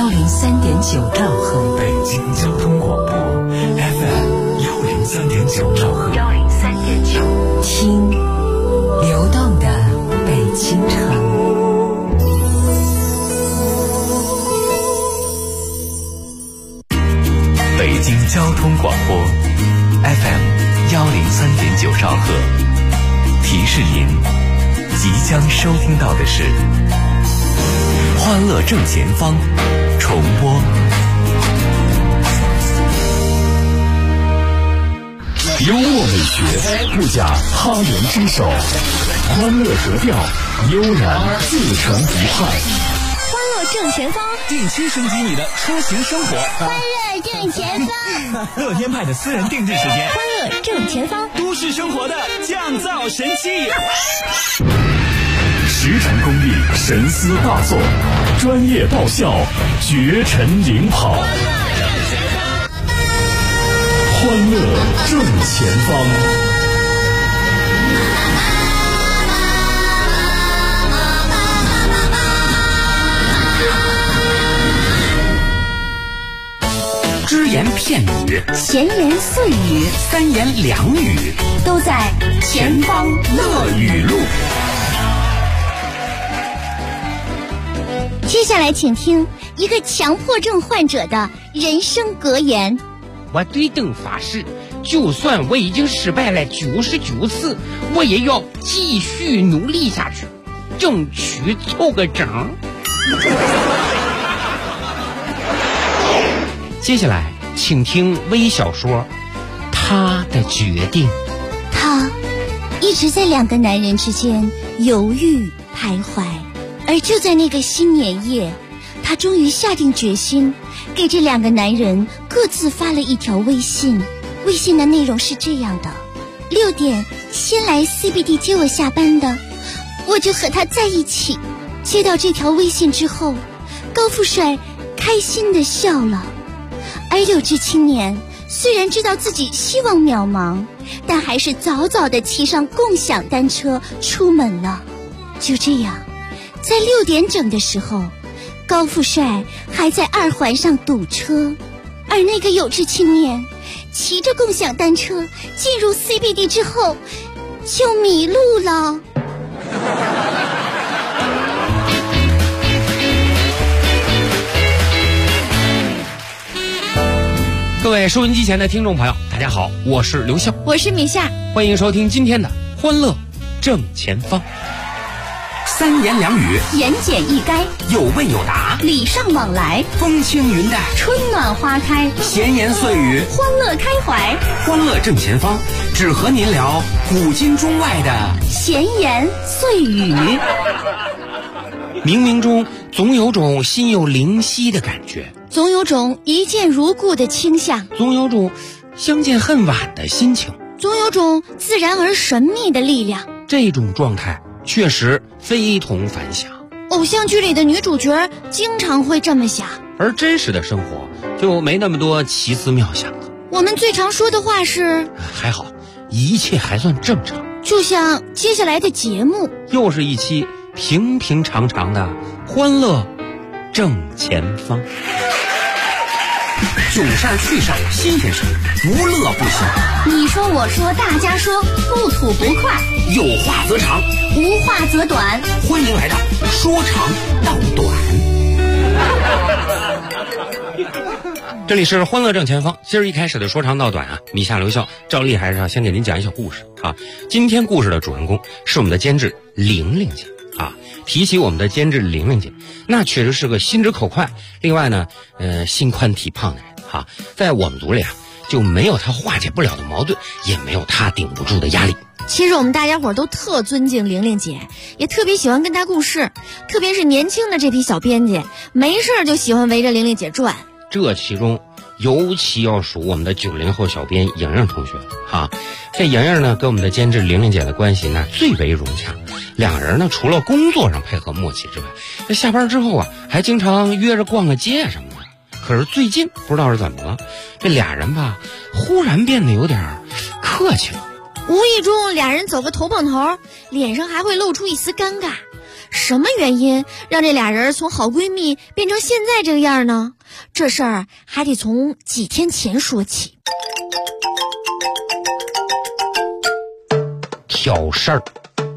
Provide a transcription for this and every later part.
103.9兆赫， 北京交通广播 FM 103.9兆赫 103.9，听流动的北京城。 北京交通广播 FM 103.9兆赫，提示您即将收听到的是欢乐正前方重播。 幽默美学不假他人之手，欢乐格调悠然自成一派。 欢乐正前方， 定期升级你的出行生活。 欢乐正前方， 乐天派的私人定制时间。 欢乐正前方， 都市生活的降噪神器。 实诚公益，神思大作，专业爆笑，绝尘领跑。欢乐正前方。 只言片语， 闲言碎语， 三言两语， 都在前方乐语录。接下来请听一个强迫症患者的人生格言。 我对灯发誓，就算我已经失败了99次，我也要继续努力下去，争取凑个整。接下来请听微小说《他的决定》。 他一直在两个男人之间犹豫徘徊，而就在那个新年夜，他终于下定决心，给这两个男人各自发了一条微信。微信的内容是这样的：6点先来 CBD 接我下班的，我就和他在一起。接到这条微信之后，高富帅开心地笑了。而有志青年虽然知道自己希望渺茫，但还是早早地骑上共享单车出门了。就这样，在6点整的时候，高富帅还在2环上堵车，而那个有志青年骑着共享单车进入 CBD 之后就迷路了。 各位收音机前的听众朋友，大家好，我是刘笑， 我是米夏， 欢迎收听今天的欢乐正前方。 三言两语， 言简意赅， 有问有答， 礼尚往来， 风轻云淡， 春暖花开， 闲言碎语， 欢乐开怀。 欢乐正前方，只和您聊古今中外的闲言碎语。 冥冥中总有种心有灵犀的感觉， 总有种一见如故的倾向， 总有种相见恨晚的心情， 总有种自然而神秘的力量。 这种状态确实非同凡响。 偶像剧里的女主角经常会这么想， 而真实的生活就没那么多奇思妙想了。 我们最常说的话是还好，一切还算正常。 就像接下来的节目， 又是一期平平常常的欢乐正前方。 囧事儿趣事儿新鲜事儿，无乐不休。 你说我说大家说，不吐不快， 有话则长， 无话则短。 欢迎来到说长道短。 这里是欢乐正前方，今儿一开始的说长道短啊，米夏刘笑照例还是要先给您讲一小故事啊。今天故事的主人公是我们的监制玲玲姐啊。提起我们的监制玲玲姐，那确实是个心直口快，另外呢心宽体胖的人哈，在我们组里啊就没有她化解不了的矛盾，也没有她顶不住的压力。 其实我们大家伙都特尊敬玲玲姐，也特别喜欢跟她故事，特别是年轻的这批小编辑，没事就喜欢围着玲玲姐转。 这其中尤其要数我们的90后小编莹莹同学了哈。这莹莹呢跟我们的监制玲玲姐的关系那最为融洽，两人呢除了工作上配合默契之外，这下班之后啊还经常约着逛个街什么的。可是最近不知道是怎么了，这俩人吧忽然变得有点客气了。 无意中俩人走个头碰头，脸上还会露出一丝尴尬， 什么原因让这俩人从好闺蜜变成现在这个样呢？这事儿还得从几天前说起。 挑事儿。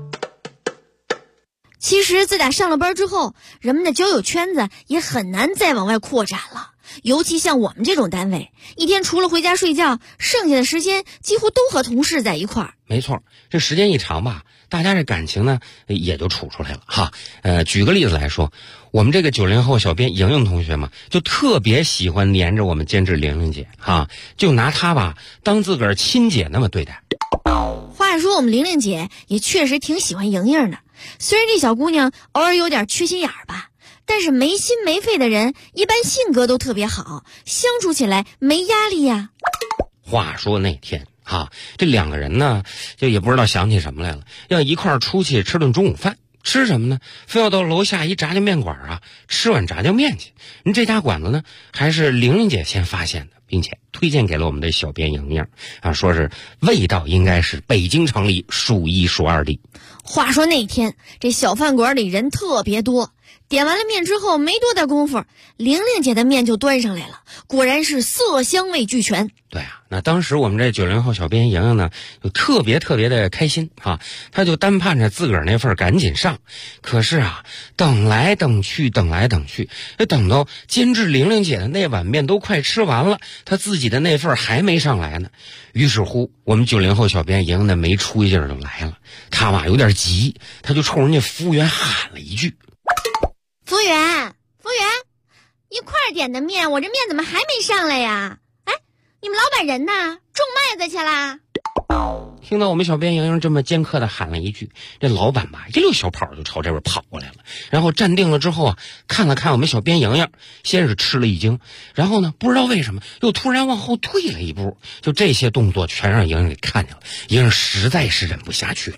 其实自打上了班之后，人们的交友圈子也很难再往外扩展了。尤其像我们这种单位，一天除了回家睡觉，剩下的时间几乎都和同事在一块儿。 没错，这时间一长吧，大家这感情呢也就处出来了哈。举个例子来说，我们这个90后小编莹莹同学嘛，就特别喜欢黏着我们监制玲玲姐哈，就拿她吧当自个儿亲姐那么对待。 话说我们玲玲姐也确实挺喜欢莹莹的，虽然这小姑娘偶尔有点缺心眼儿吧，但是没心没肺的人一般性格都特别好，相处起来没压力呀。 话说那天这两个人呢就也不知道想起什么来了，要一块儿出去吃顿中午饭。吃什么呢？非要到楼下一炸酱面馆吃碗炸酱面去。这家馆子呢还是玲玲姐先发现的，并且推荐给了我们的小编莹莹说是味道应该是北京城里数一数二的。 话说那天这小饭馆里人特别多，点完了面之后没多大功夫，玲玲姐的面就端上来了，果然是色香味俱全。 对那当时我们这90后小编莹莹呢就特别的开心她就单盼着自个儿那份赶紧上。可是等来等去，等到监制玲玲姐的那碗面都快吃完了，她自己的那份还没上来呢。于是乎我们90后小编莹莹的没出息劲儿就来了，她有点急，她就冲人家服务员喊了一句： 服务员，一块点的面，我这面怎么还没上来呀？你们老板人呢？种麦子去啦？ 听到我们小编莹莹这么尖刻的喊了一句，这老板吧一溜小跑就朝这边跑过来了，然后站定了之后看了看我们小编莹莹，先是吃了一惊，然后呢不知道为什么又突然往后退了一步，就这些动作全让莹莹给看见了。莹莹实在是忍不下去了。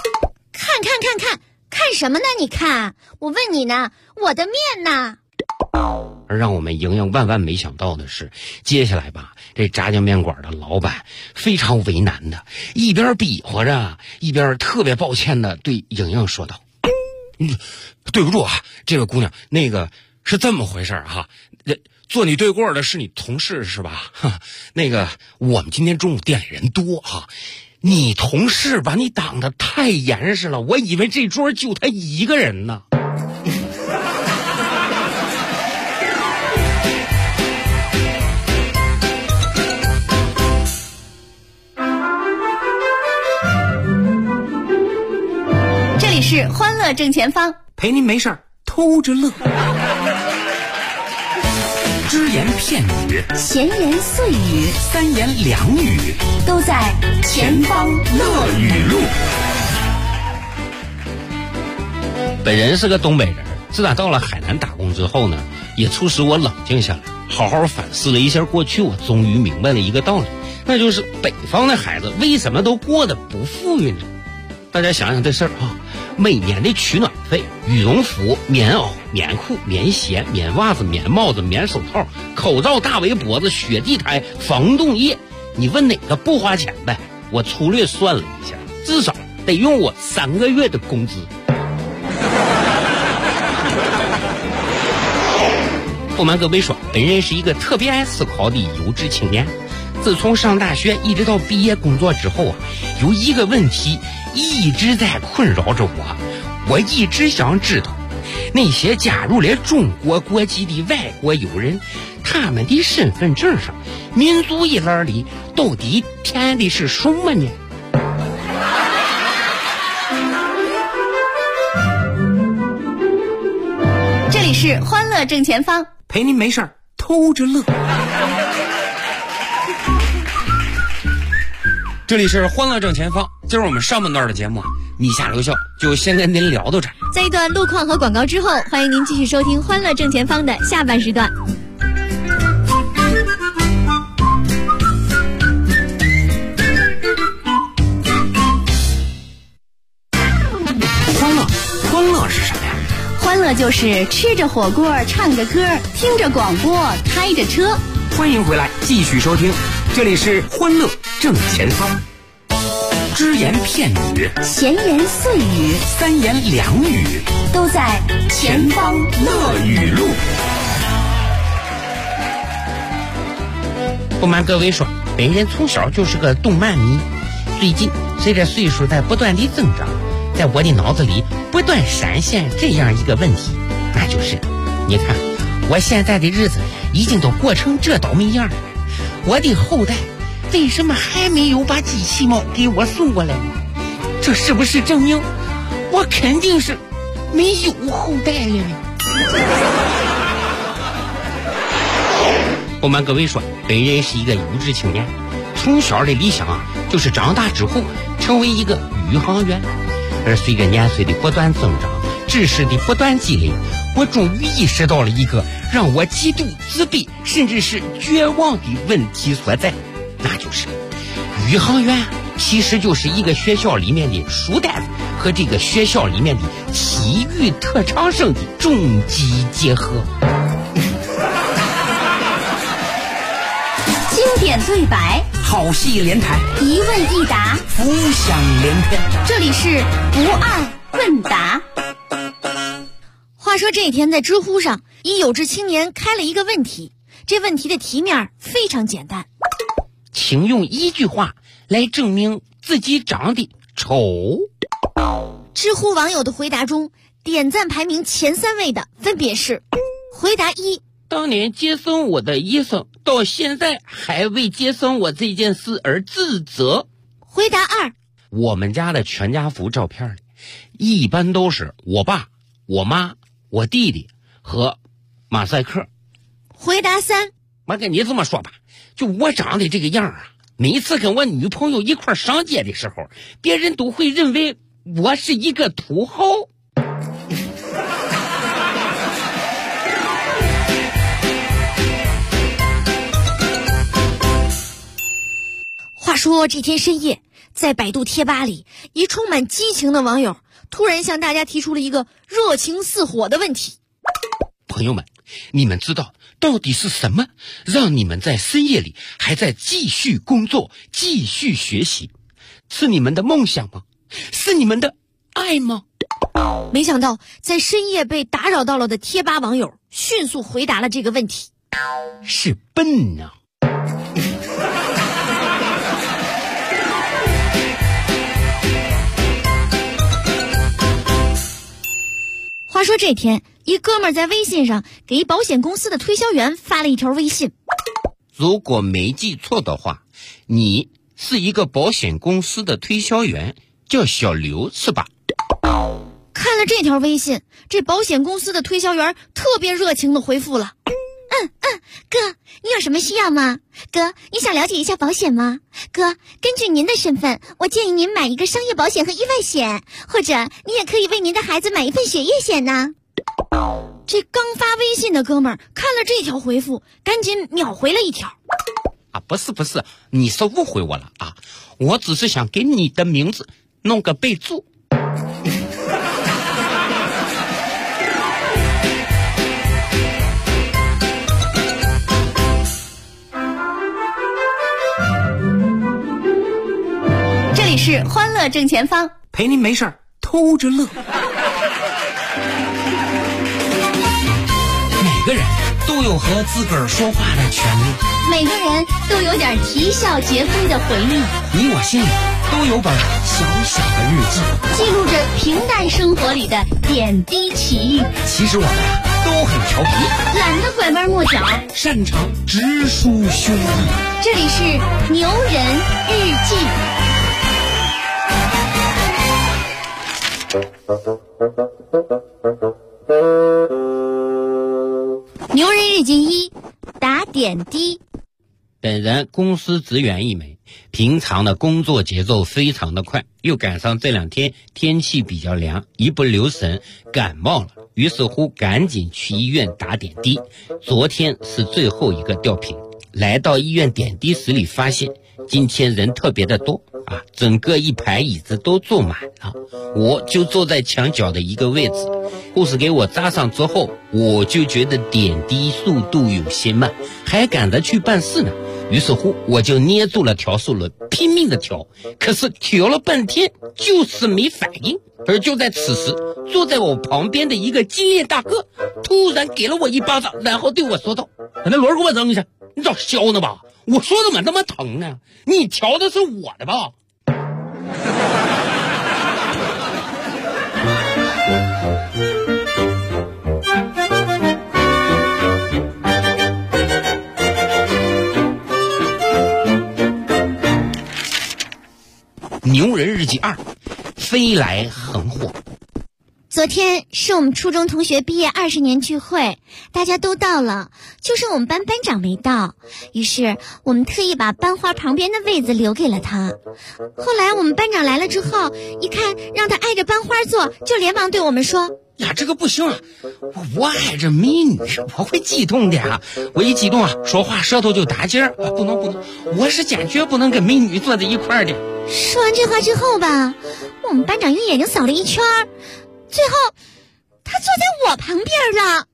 看什么呢？你看，我问你呢，我的面呢？ 而让我们莹莹万万没想到的是，接下来吧，这炸酱面馆的老板非常为难的，一边比划着，一边特别抱歉的对莹莹说道：对不住这个姑娘，那个是这么回事坐你对过的是你同事是吧？那个我们今天中午店里人多你同事把你挡得太严实了，我以为这桌就他一个人呢。 这里是欢乐正前方， 陪您没事儿偷着乐。只言片语， 闲言碎语， 三言两语， 都在前方乐语录。 本人是个东北人，自打到了海南打工之后呢，也促使我冷静下来，好好反思了一下过去，我终于明白了一个道理，那就是北方的孩子为什么都过得不富裕呢？大家想想这事儿每年的取暖费、羽绒服、棉袄、棉裤、棉鞋、棉袜子、棉帽子、棉手套、口罩、大围脖子、雪地胎、防冻液，你问哪个不花钱呗？我粗略算了一下，至少得用我3个月的工资。不瞒各位说，本人是一个特别爱思考的优质青年。自从上大学一直到毕业工作之后有一个问题一直在困扰着我一直想知道，那些加入了中国国籍的外国友人，他们的身份证上民族一栏里到底填的是什么呢？ 这里是欢乐正前方， 陪您没事儿偷着乐。 这里是欢乐正前方，今儿我们上半段的节目米下留校就先跟您聊到这儿。 在一段路况和广告之后，欢迎您继续收听欢乐正前方的下半时段。 欢乐是什么呀？ 欢乐就是吃着火锅，唱着歌，听着广播，开着车。 欢迎回来，继续收听，这里是欢乐正前方。 只言片语， 闲言碎语， 三言两语， 都在前方乐语录。 不瞒各位说，本人从小就是个动漫迷。最近随着岁数在不断的增长，在我的脑子里不断闪现这样一个问题，那就是你看我现在的日子已经都过成这倒霉样了，我的后代为什么还没有把机器猫给我送过来？这是不是证明我肯定是没有后代了呢？不瞒各位说，本人是一个有志青年，从小的理想就是长大之后成为一个宇航员。而随着年岁的不断增长，知识的不断积累，我终于意识到了一个让我极度自卑甚至是绝望的问题所在，那就是宇航员其实就是一个学校里面的书呆子和这个学校里面的体育特长生的终极结合。 经典对白， 好戏连台， 一问一答， 浮想联翩。 这里是不二问答。话说这一天在知乎上，一有志青年开了一个问题，这问题的题面非常简单， 请用一句话来证明自己长得丑。 知乎网友的回答中，点赞排名前3位的分别是：回答1， 当年接送我的医生到现在还为接送我这件事而自责。 回答2， 我们家的全家福照片里一般都是我爸、我妈、我弟弟和马赛克。 回答3， 我跟你这么说吧，就我长得这个样每次跟我女朋友一块上街的时候，别人都会认为我是一个土豪。 话说这天深夜，在百度贴吧里，一充满激情的网友突然向大家提出了一个热情似火的问题： 朋友们，你们知道到底是什么让你们在深夜里还在继续工作、继续学习？是你们的梦想吗？是你们的爱吗？ 没想到在深夜被打扰到了的贴吧网友迅速回答了这个问题： 是笨啊。 话说这天，一哥们儿在微信上给一保险公司的推销员发了一条微信： 如果没记错的话，你是一个保险公司的推销员，叫小刘是吧？ 看了这条微信，这保险公司的推销员特别热情地回复了：哥，你有什么需要吗？哥，你想了解一下保险吗？哥，根据您的身份，我建议您买一个商业保险和意外险，或者你也可以为您的孩子买一份学业险呢。这刚发微信的哥们儿看了这条回复，赶紧秒回了一条： 不是，你是误会我了啊！我只是想给你的名字弄个备注。 这里是欢乐正前方， 陪您没事儿偷着乐。每个人都有和自个儿说话的权利， 每个人都有点啼笑皆非的回忆， 你我心里都有本小小的日记， 记录着平淡生活里的点滴奇遇。 其实我们都很调皮， 懒得拐弯抹角， 擅长直抒胸臆。 这里是牛人日记。牛人日记1，打点滴。 本人公司职员一枚，平常的工作节奏非常的快，又赶上这2天天气比较凉，一不留神感冒了，于是乎赶紧去医院打点滴。昨天是最后一个吊瓶，来到医院点滴室里发现今天人特别的多整个一排椅子都坐满了，我就坐在墙角的一个位置。护士给我扎上之后，我就觉得点滴速度有些慢，还赶着去办事呢。 于是乎我就捏住了调速轮，拼命的调，可是调了半天就是没反应。而就在此时，坐在我旁边的一个经验大哥突然给了我一巴掌，然后对我说道：“那轮给我扔下，你找削呢吧？我说怎么那么疼呢？你调的是我的吧？”牛人日记2，飞来横祸。 昨天是我们初中同学毕业20年聚会，大家都到了，就剩我们班班长没到。于是我们特意把班花旁边的位子留给了他。后来我们班长来了之后，一看让他挨着班花坐，就连忙对我们说：“ 呀，这个不行啊！我挨着美女，我会激动的啊！我一激动啊，说话舌头就打结啊！不能，我是坚决不能跟美女坐在一块儿的。” 说完这话之后吧，我们班长用眼睛扫了一圈，最后他坐在我旁边了。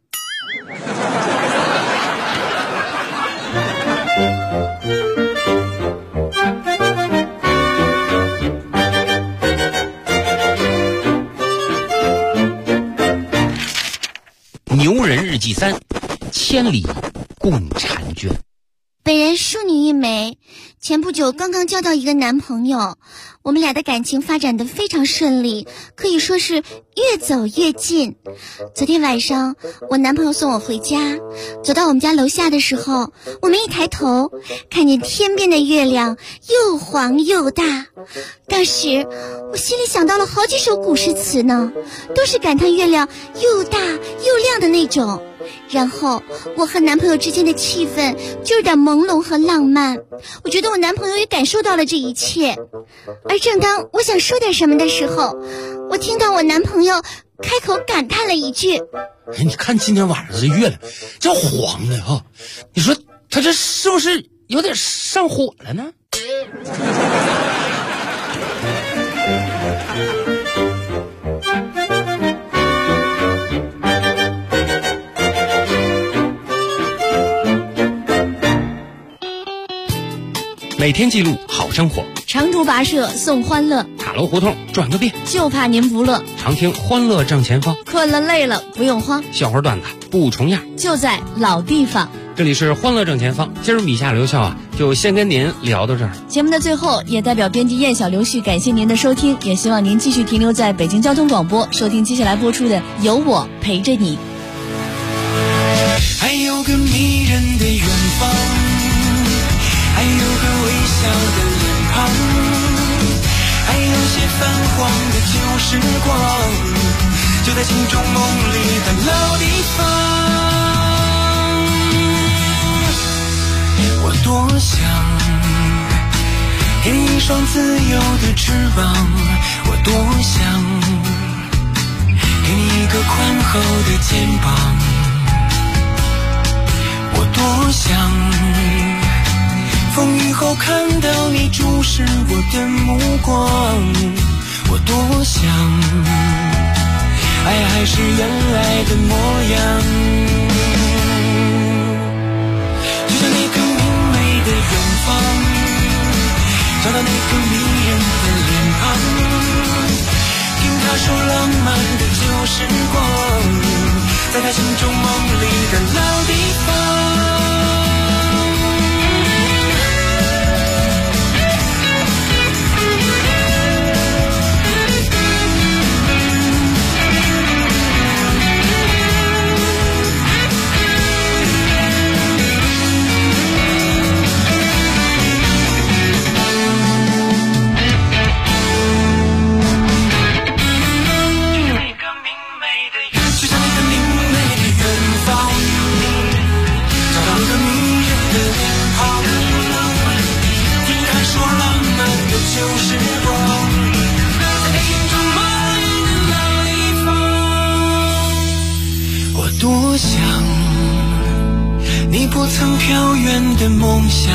牛人日记3，千里共婵娟。 本人淑女一枚，前不久刚刚交到一个男朋友，我们俩的感情发展得非常顺利，可以说是越走越近。昨天晚上我男朋友送我回家，走到我们家楼下的时候，我们一抬头看见天边的月亮又黄又大，当时我心里想到了好几首古诗词呢，都是感叹月亮又大又亮的那种。然后我和男朋友之间的气氛就有点朦胧和浪漫，我觉得我男朋友也感受到了这一切。而正当我想说点什么的时候，我听到我男朋友开口感叹了一句：“ 哎，你看今天晚上这月亮这黄的啊，你说他这是不是有点上火了呢？”每天记录好生活， 长途跋涉送欢乐， 塔楼胡同转个遍， 就怕您不乐。 常听欢乐正前方， 困了累了不用慌， 笑话段子不重样， 就在老地方。 这里是欢乐正前方，今儿米夏刘笑啊，就先跟您聊到这儿。 节目的最后，也代表编辑燕小刘旭感谢您的收听，也希望您继续停留在北京交通广播，收听接下来播出的《有我陪着你》。 还有个迷人的远方，还有个微笑的脸庞，还有些泛黄的旧时光，就在心中梦里的老地方。我多想给你一双自由的翅膀，我多想给你一个宽厚的肩膀，我多想风雨后看到你注视我的目光，我多想爱还是原来的模样，就像那个明媚的远方，找到那个迷人的脸庞，听他说浪漫的旧时光，在他心中梦里的老地方。多想你不曾飘远的梦想，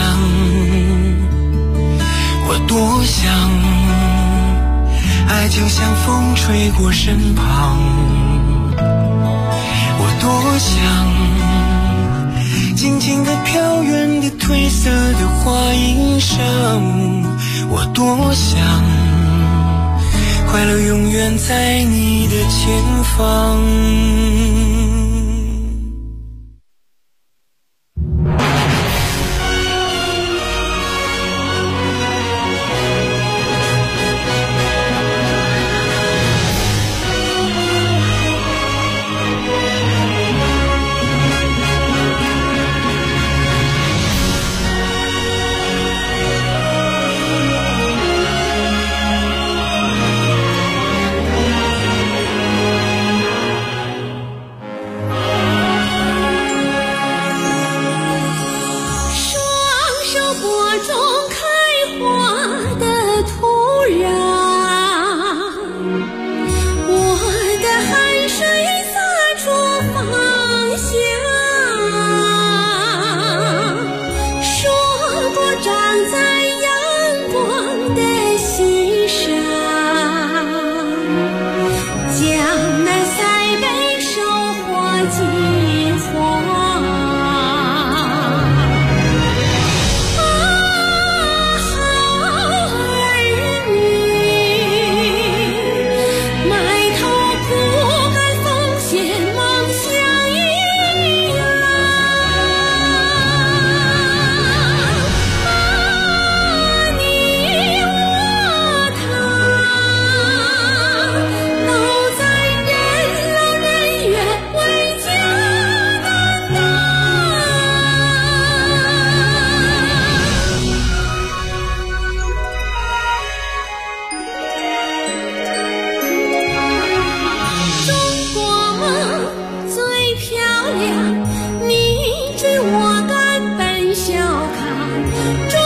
我多想爱就像风吹过身旁，我多想静静地飘远的褪色的我多想快乐永远在你的前方。 你知我敢奔小康。